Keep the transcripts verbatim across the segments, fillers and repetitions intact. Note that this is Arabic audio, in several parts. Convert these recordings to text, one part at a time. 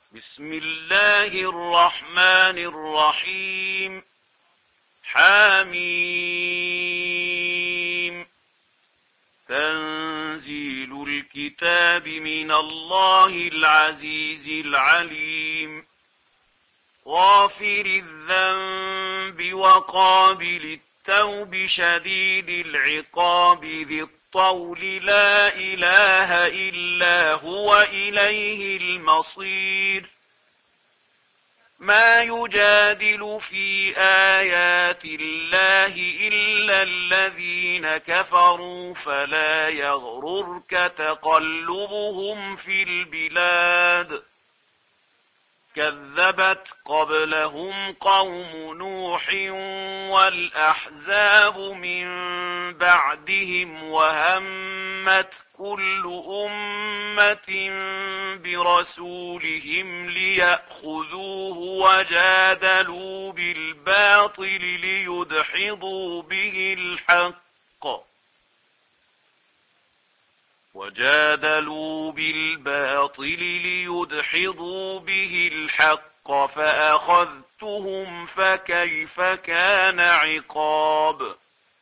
بسم الله الرحمن الرحيم. حميم. تنزيل الكتاب من الله العزيز العليم. غافر الذنب وقابل التوب شديد العقاب ذي الطول لا إله إلا هو إليه المصير. ما يجادل في آيات الله إلا الذين كفروا فلا يغررك تقلبهم في البلاد. كذبت قبلهم قوم نوح والأحزاب من بعدهم وهمت كل أمة برسولهم ليأخذوه وجادلوا بالباطل ليدحضوا به الحق وجادلوا بالباطل ليدحضوا به الحق فأخذتهم فكيف كان عقاب.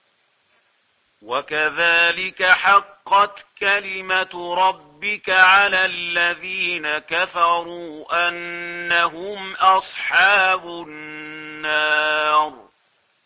وكذلك حقت كلمة ربك على الذين كفروا أنهم أصحاب النار.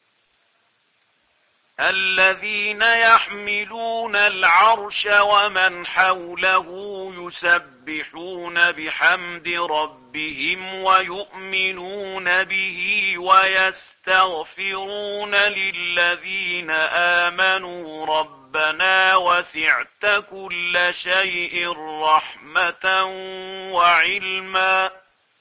الذين يحملون العرش ومن حوله يسبحون بحمد ربهم ويؤمنون به ويستغفرون للذين آمنوا ربنا وسعت كل شيء رحمة وعلما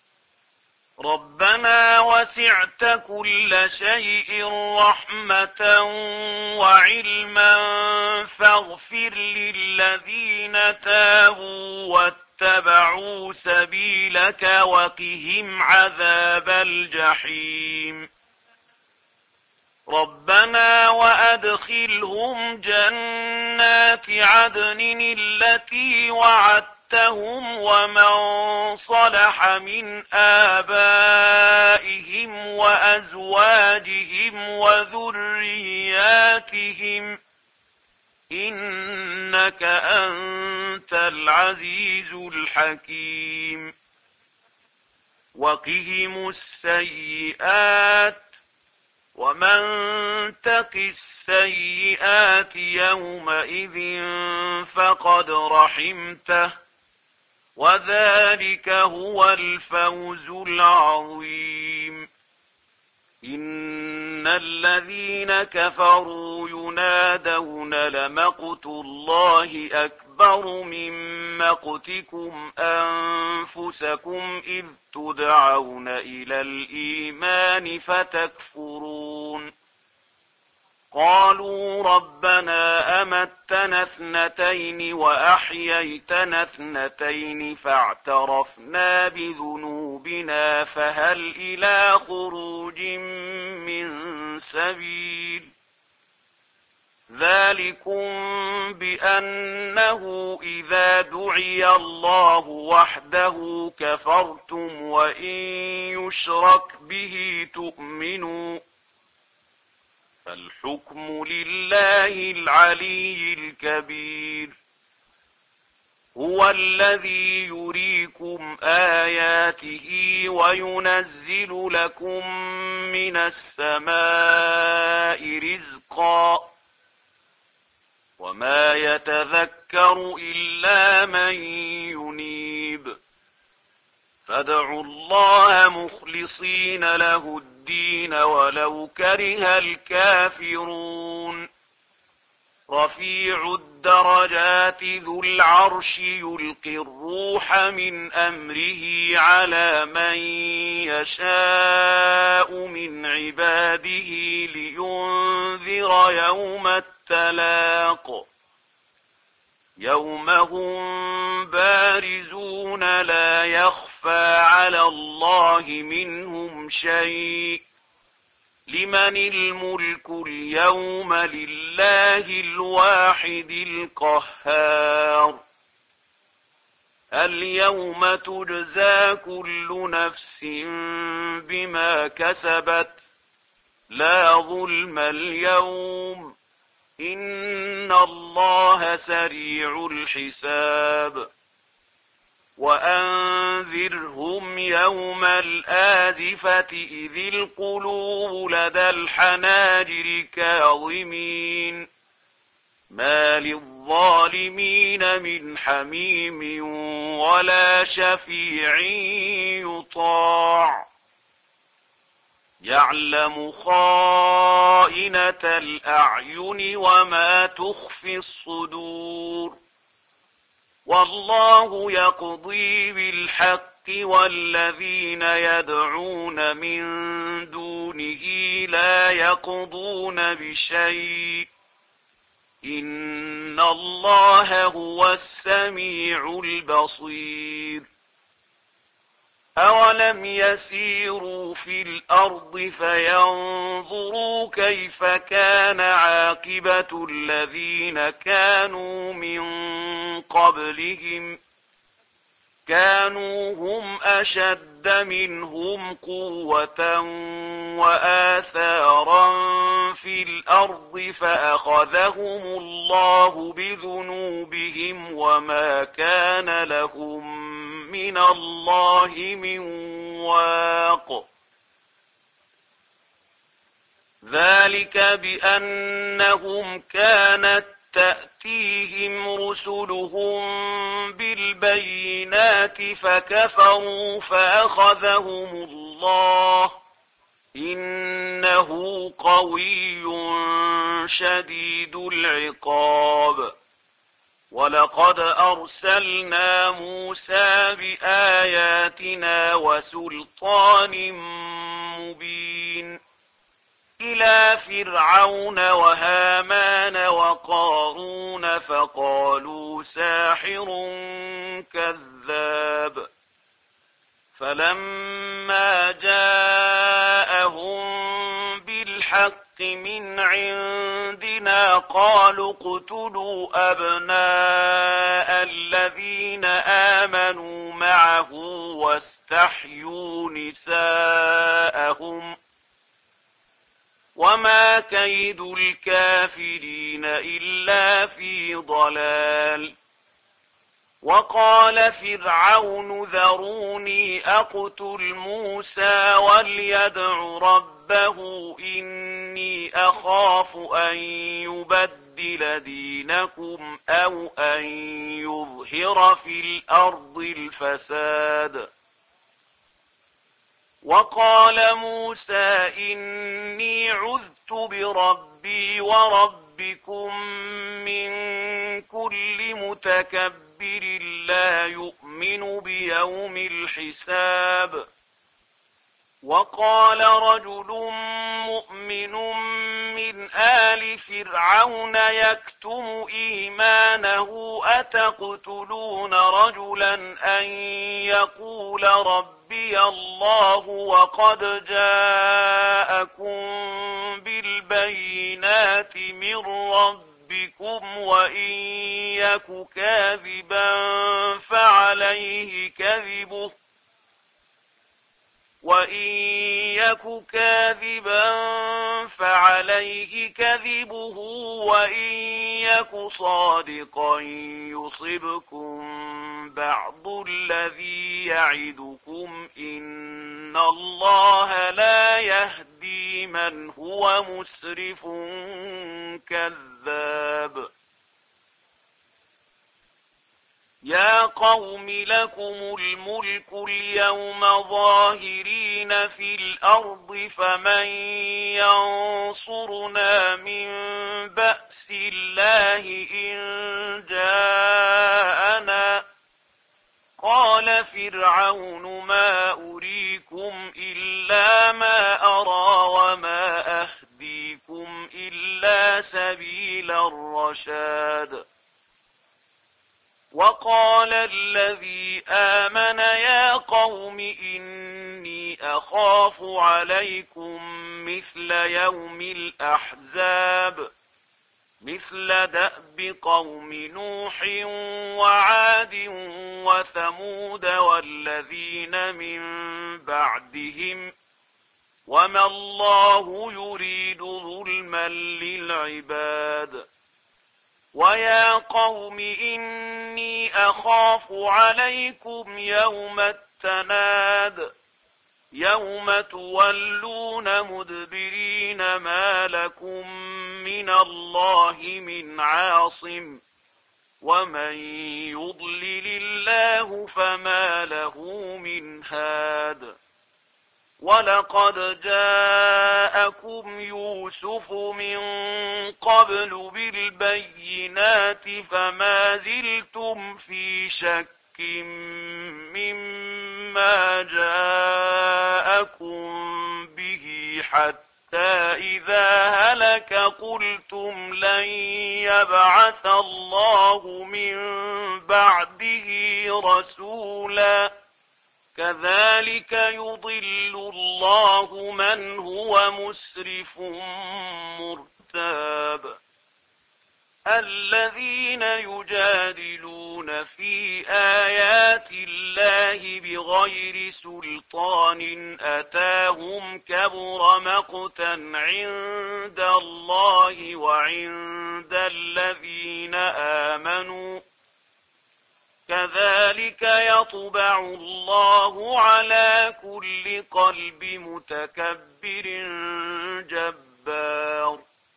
ربنا وسعت كل شيء رحمة وعلما فاغفر للذين تابوا واتبعوا سبيلك وقهم عذاب الجحيم. ربنا وأدخلهم جنات عدن التي وعدتهم ومن صلح من آبائهم وأزواجهم وذرياتهم إنك أنت العزيز الحكيم. وقهم السيئات ومن تق السيئات يومئذ فقد رحمته وذلك هو الفوز العظيم. إن الذين كفروا ينادون لمقت الله أكبر من مقتكم أنفسكم إذ تدعون إلى الإيمان فتكفرون. قالوا ربنا أمتنا اثنتين وأحييتنا اثنتين فاعترفنا بذنوبنا فهل إلى خروج من سبيل. ذلكم بأنه إذا دعي الله وحده كفرتم وإن يشرك به تؤمنوا فالحكم لله العلي الكبير. هو الذي يريكم آياته وينزل لكم من السماء رزقا وما يتذكر إلا من ينيب. فادعوا الله مخلصين له الدين ولو كره الكافرون. رفيع الدرجات ذو العرش يلقي الروح من أمره على من يشاء من عباده لينذر يوم التلاق. يوم هم بارزون لا يخفى على الله منهم شيء. لمن الملك اليوم لله الواحد القهار. اليوم تجزى كل نفس بما كسبت لا ظلم اليوم إن الله سريع الحساب وأنذرهم يوم الآزفة إذ القلوب لدى الحناجر كاظمين ما للظالمين من حميم ولا شفيع يطاع يعلم خائنة الأعين وما تخفي الصدور والله يقضي بالحق والذين يدعون من دونه لا يقضون بشيء إن الله هو السميع البصير أولم يسيروا في الأرض فينظروا كيف كان عاقبة الذين كانوا من قبلهم كانوا هم أشد منهم قوة وآثارا في الأرض فأخذهم الله بذنوبهم وما كان لهم من الله من واق ذلك بأنهم كانت تأتيهم رسلهم بالبينات فكفروا فأخذهم الله إنه قوي شديد العقاب ولقد أرسلنا موسى بآياتنا وسلطان مبين إلى فرعون وهامان وقارون فقالوا ساحر كذاب فلما جاءهم بالحق من عندنا قالوا اقتلوا أبناء الذين آمنوا معه واستحيوا نساءهم وما كيد الكافرين إلا في ضلال وقال فرعون ذروني أقتل موسى وليدع ربه إني أخاف أن يبدل دينكم أو أن يظهر في الأرض الفساد وقال موسى إني عذت بربي وربكم من كل متكبر لا يؤمن بيوم الحساب وقال رجل مؤمن من آل فرعون يكتم إيمانه أتقتلون رجلا أن يقول ربي الله وقد جاءكم بالبينات من ربكم وإن يك كاذبا فعليه كذبه وإن يك كاذبا فعليه كذبه وإن يك صادقا يصبكم بعض الذي يعدكم إن الله لا يهدي من هو مسرف كذاب يا قوم لكم الملك اليوم ظاهرين في الأرض فمن ينصرنا من بأس الله إن جاءنا قال فرعون ما أريكم إلا ما أرى وما أهديكم إلا سبيل الرشاد وقال الذي آمن يا قوم إني أخاف عليكم مثل يوم الأحزاب مثل دأب قوم نوح وعاد وثمود والذين من بعدهم وما الله يريد ظلما للعباد ويا قوم إني أخاف عليكم يوم التناد يوم تولون مدبرين ما لكم من الله من عاصم ومن يضلل الله فما له من هاد ولقد جاءكم يوسف من قبل بالبينات فما زلتم في شك مما جاءكم به حتى إذا هلك قلتم لن يبعث الله من بعده رسولا كذلك يضل الله من هو مسرف مرتاب الذين يجادلون في آيات الله بغير سلطان أتاهم كبر مقتا عند الله وعند الذين آمنوا كذلك يطبع الله على كل قلب متكبر جبار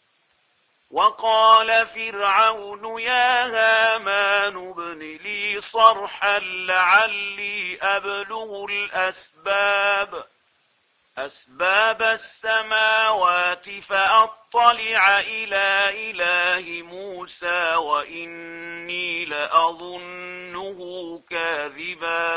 وقال فرعون يا هامان ابن لي صرحا لعلي أبلغ الأسباب أسباب السماوات فأطلع إلى إله موسى وإني لأظنه كاذبا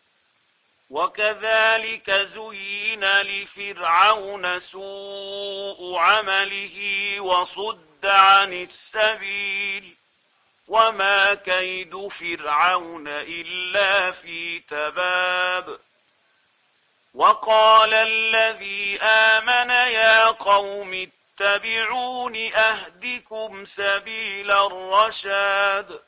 وكذلك زين لفرعون سوء عمله وصد عن السبيل وما كيد فرعون إلا في تباب وقال الذي آمن يا قوم اتبعون أهدكم سبيل الرشاد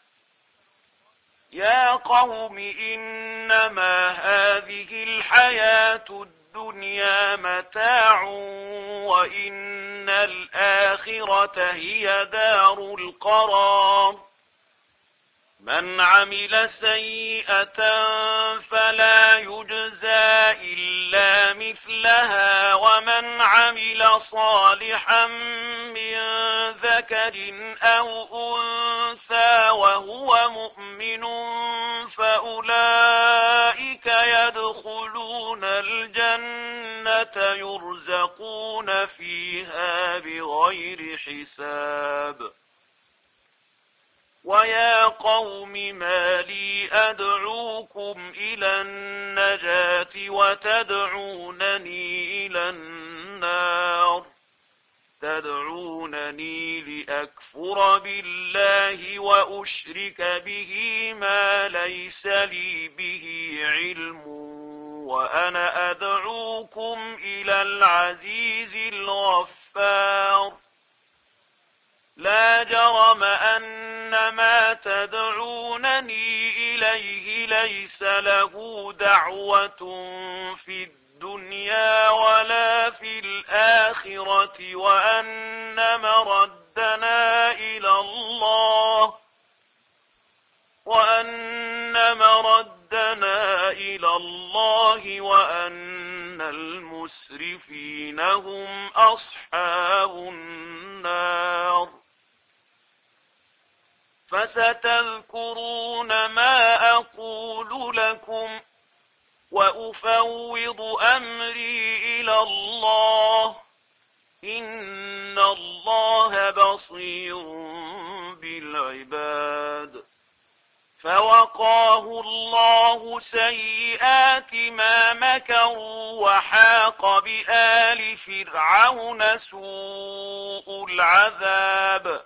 يا قوم إنما هذه الحياة الدنيا متاع وإن الآخرة هي دار القرار من عمل سيئة فلا يجزى إلا مثلها ومن عمل صالحا من ذكر أو أنثى وهو مؤمن فأولئك يدخلون الجنة يرزقون فيها بغير حساب ويا قوم ما لي أدعوكم إلى النجاة وتدعونني إلى النار تدعونني لأكفر بالله وأشرك به ما ليس لي به علم وأنا أدعوكم إلى العزيز الغفار لا جرم أن ما تدعونني إليه ليس له دعوة في الدنيا ولا في الآخرة وأن مردنا إلى الله وأن مردنا إلى الله وأن المسرفين هم أصحاب النار فستذكرون ما أقول لكم وأفوض أمري إلى الله إن الله بصير بالعباد فوقاه الله سيئات ما مكروا وحاق بآل فرعون سوء العذاب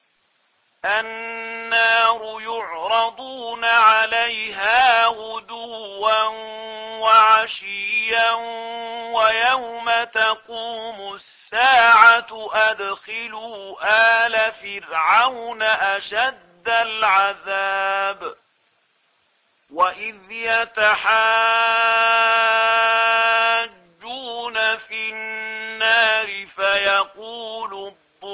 النار يعرضون عليها غدوا وعشيا ويوم تقوم الساعة أدخلوا آل فرعون أشد العذاب وإذ يتحاجون في النار فيقول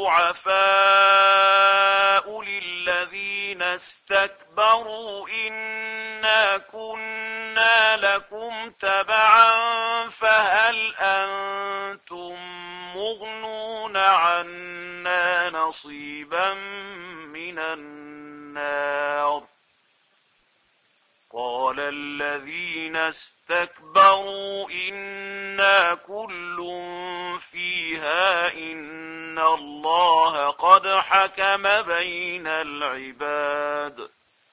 الضعفاء للذين استكبروا إنا كنا لكم تبعا فهل أنتم مغنون عنا نصيبا من النار قال الذين استكبروا إنا كل فيها إن الله قد حكم بين العباد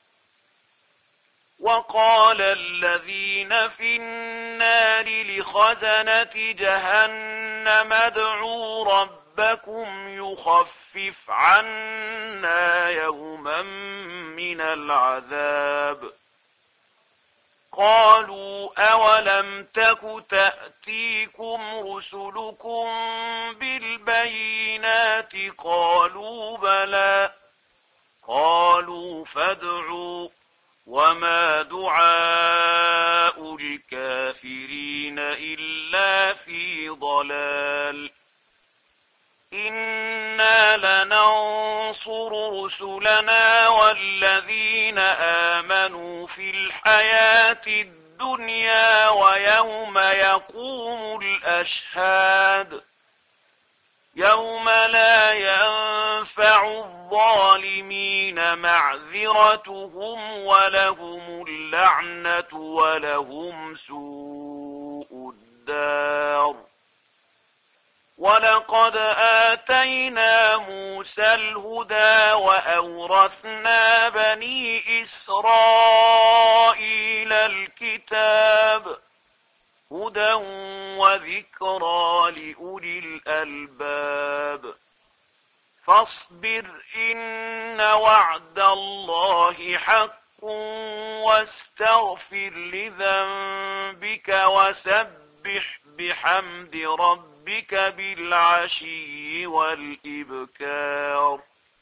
وقال الذين في النار لخزنة جهنم ادعوا ربكم يخفف عنا يوما من العذاب قالوا أولم تك تأتيكم رسلكم بالبينات قالوا بلى قالوا فادعوا وما دعاء الكافرين إلا في ضلال إنا لننصر رسلنا والذين آمنوا في الحياة الدنيا ويوم يقوم الأشهاد يوم لا ينفع الظالمين معذرتهم ولهم اللعنة ولهم سوء الدار ولقد آتينا موسى الهدى وأورثنا بني إسرائيل الكتاب هدى وذكرى لأولي الألباب فاصبر إن وعد الله حق واستغفر لذنبك وسبح بحمد ربك بالعشي والإبكار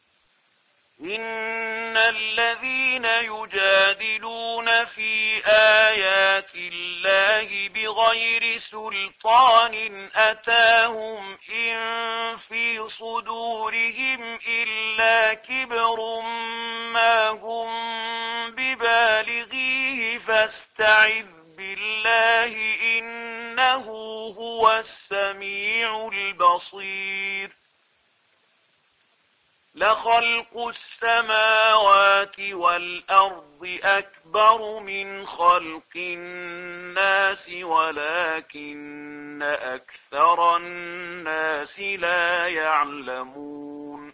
إن الذين يجادلون في آيات الله بغير سلطان أتاهم إن في صدورهم إلا كبر ما هم ببالغيه فاستعذ بالله إنه هو السميع البصير لخلق السماوات والأرض أكبر من خلق الناس ولكن أكثر الناس لا يعلمون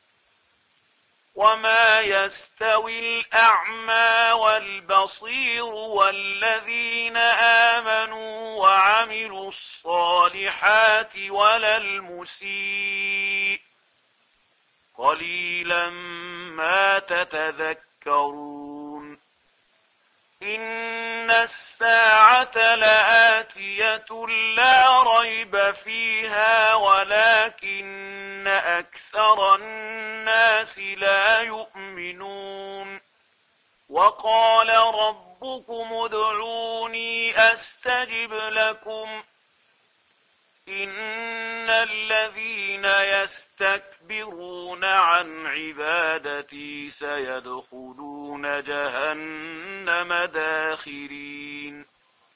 وما يستوي الأعمى والبصير والذين آمنوا وعملوا الصالحات ولا المسيء قليلا ما تتذكرون إن الساعة لآتية لا ريب فيها ولكن أكثر الناس لا يؤمنون وقال ربكم ادعوني أستجب لكم إن الذين يستكبرون عن عبادتي سيدخلون جهنم داخرين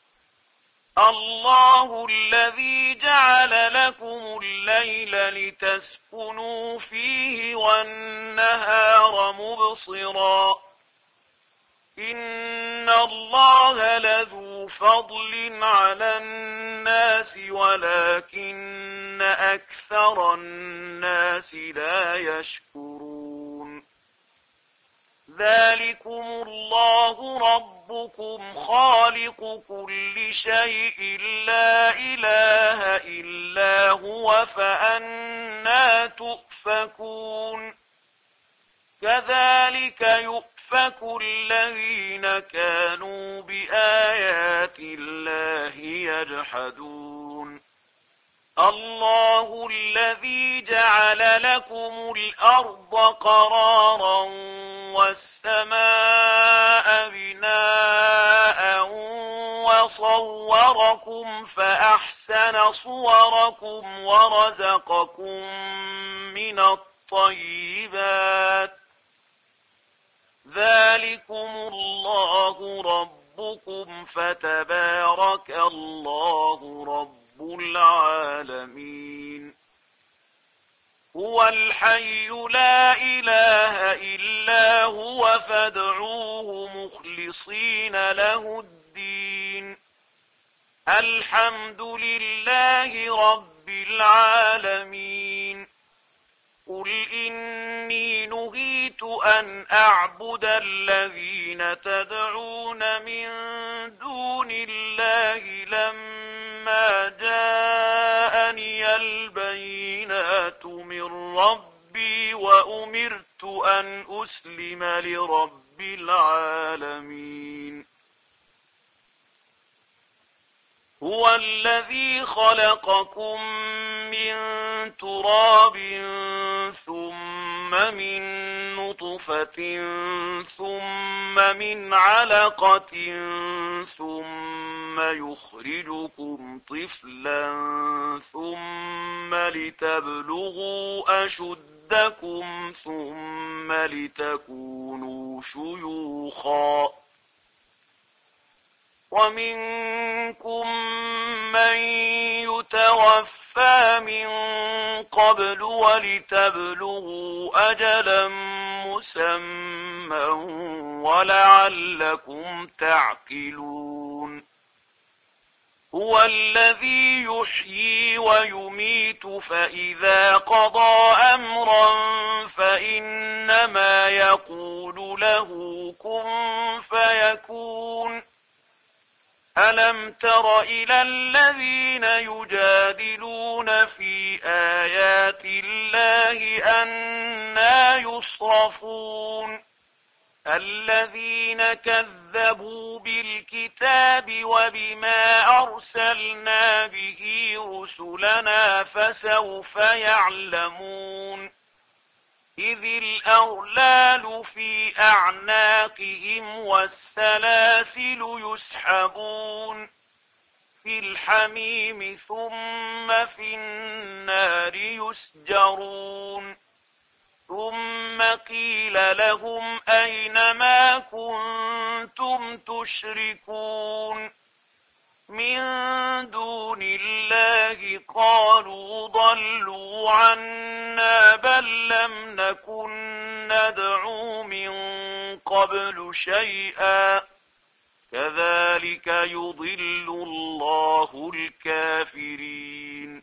الله الذي جعل لكم الليل لتسكنوا فيه والنهار مبصرا إن الله لذو فضل على الناس ولكن أكثر الناس لا يشكرون ذلكم الله ربكم خالق كل شيء لا إله إلا هو فأنى تؤفكون كذلك يؤفك الذين كانوا بآيات الله يجحدون الله الذي جعل لكم الأرض قرارا والسماء بناء وصوركم فأحسن صوركم ورزقكم من الطيبات ذلكم الله ربكم فتبارك الله رب العالمين هو الحي لا إله إلا هو فادعوه مخلصين له الدين الحمد لله رب العالمين قل إني نهيت أن أعبد الذين تدعون من دون الله لما جاءني البينات من ربي وأمرت أن أسلم لرب العالمين هو الذي خلقكم من تراب ثم من نطفة ثم من علقة ثم يخرجكم طفلا ثم لتبلغوا أشدكم ثم لتكونوا شيوخا ومنكم من يتوفى من قبل ولتبلغوا أجلا مسمى ولعلكم تعقلون هو الذي يحيي ويميت فإذا قضى أمرا فإنما يقول له كن فيكون ألم تر إلى الذين يجادلون في آيات الله أنى يصرفون الذين كذبوا بالكتاب وبما أرسلنا به رسلنا فسوف يعلمون إذ الأغلال في أعناقهم والسلاسل يسحبون في الحميم ثم في النار يسجرون ثم قيل لهم أين ما كنتم تشركون من دون الله قالوا ضلوا عنا بل لم نكن ندعو من قبل شيئا كذلك يضل الله الكافرين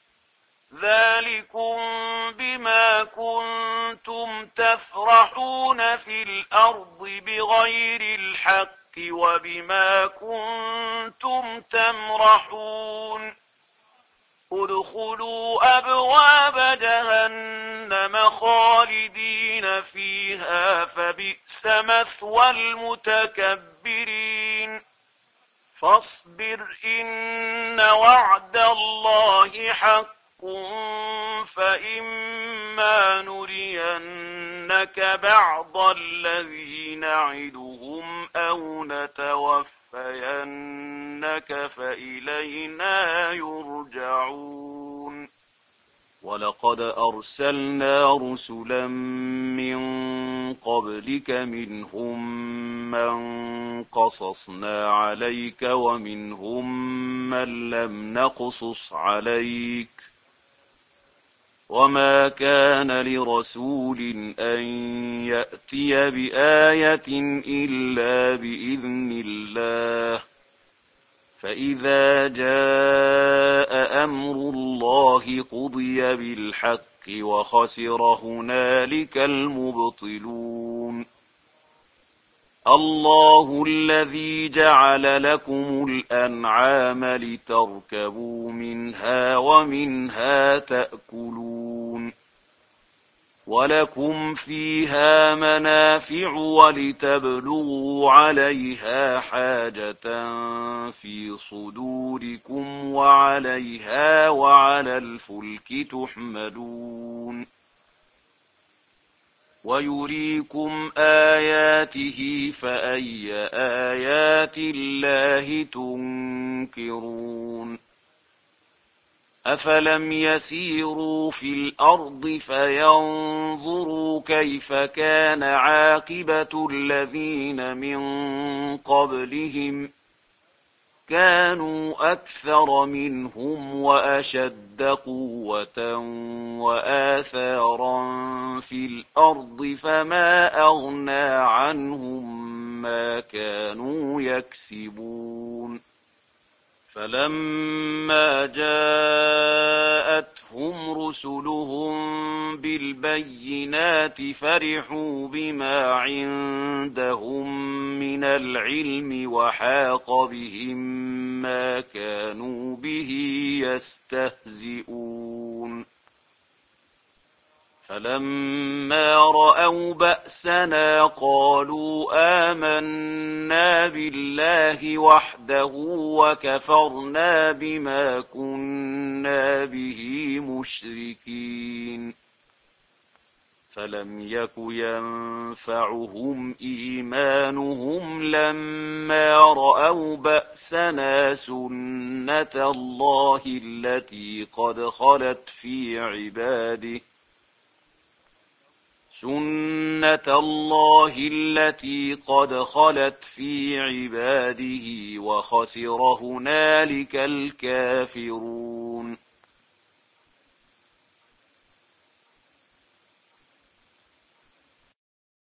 ذلكم بما كنتم تفرحون في الأرض بغير الحق وبما كنتم تمرحون ادخلوا أبواب جهنم خالدين فيها فبئس مثوى المتكبرين فاصبر إن وعد الله حق فإما نرينك بعض الذي نعدهم أو نتوفينك فإلينا يرجعون ولقد أرسلنا رسلا من قبلك منهم من قصصنا عليك ومنهم من لم نقصص عليك وما كان لرسول أن يأتي بآية إلا بإذن الله فإذا جاء أمر الله قضي بالحق وخسر هنالك المبطلون الله الذي جعل لكم الأنعام لتركبوا منها ومنها تأكلون ولكم فيها منافع ولتبلغوا عليها حاجة في صدوركم وعليها وعلى الفلك تحملون ويريكم آياته فأي آيات الله تنكرون أفلم يسيروا في الأرض فينظروا كيف كان عاقبة الذين من قبلهم كانوا أكثر منهم وأشد قوة وآثارا في الأرض فما أغنى عنهم ما كانوا يكسبون فلما جاءتهم رسلهم بالبينات فرحوا بما عندهم من العلم وحاق بهم ما كانوا به يستهزئون فلما رأوا بأسنا قالوا آمنا بالله وحده وكفرنا بما كنا به مشركين فلم يك ينفعهم إيمانهم لما رأوا بأسنا سنة الله التي قد خلت في عباده سنة الله التي قد خلت في عباده وخسر هنالك الكافرون